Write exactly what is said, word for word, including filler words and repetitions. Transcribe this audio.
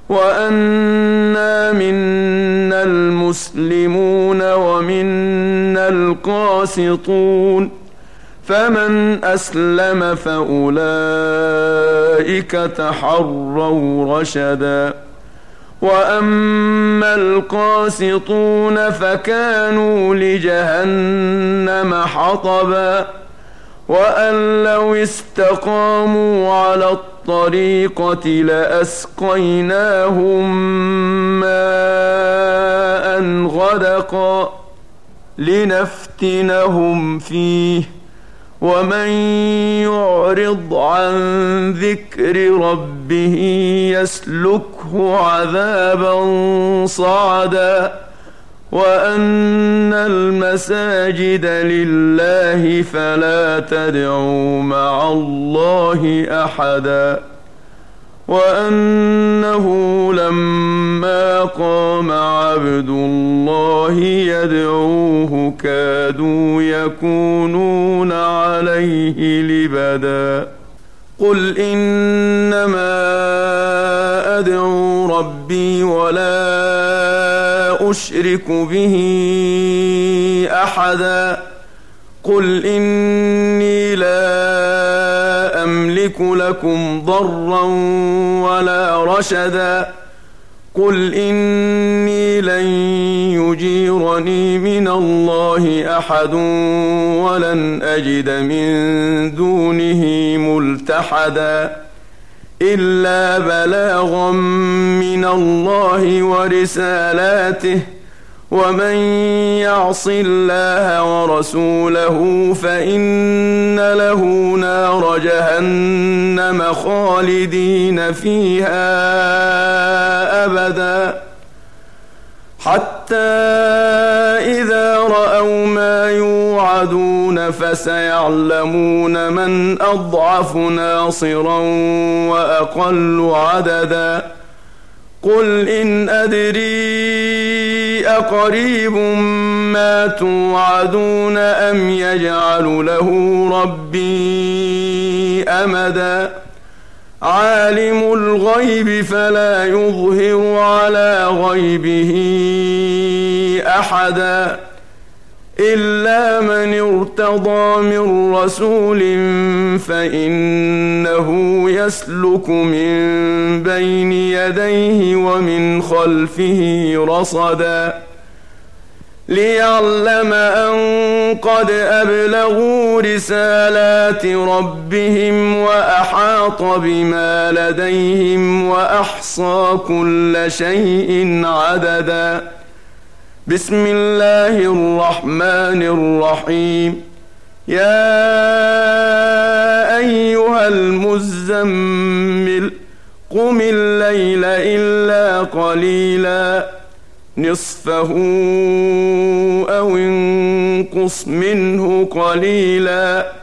وأنا منا المسلمون ومنا القاسطون فمن أسلم فأولئك تحروا رشدا وأما القاسطون فكانوا لجهنم حطبا وأن لو استقاموا على الطريقة لأسقيناهم ماء غدقا لنفتنهم فيه ومن يعرض عن ذكر ربه يسلكه عذابا صعدا وأن المساجد لله فلا تدعوا مع الله أحدا وأنه لما قام عبد الله يدعوه كادوا يكونون عليه لبدا قل إنما أدعو ربي ولا أشرك به أحدا قل إني لا أملك لكم ضرا ولا رشدا قل إني لن يجيرني من الله أحد ولن أجد من دونه ملتحدا إلا بلاغا من الله ورسالاته ومن يعص الله ورسوله فإن له نار جهنم خالدين فيها أبدا حتى إذا رأوا ما يوعدون فسيعلمون من أضعف ناصرا وأقل عددا قل إن أدري أقريب ما توعدون أم يجعل له ربي أمدا عالم الغيب فلا يظهر على غيبه أحدا إلا من ارتضى من رسول فإنه يسلك من بين يديه ومن خلفه رصدا ليعلم أن قد أبلغوا رسالات ربهم وأحاط بما لديهم وأحصى كل شيء عددا بسم الله الرحمن الرحيم يا أيها المزمل قم الليل إلا قليلا نصفه أو انقص منه قليلا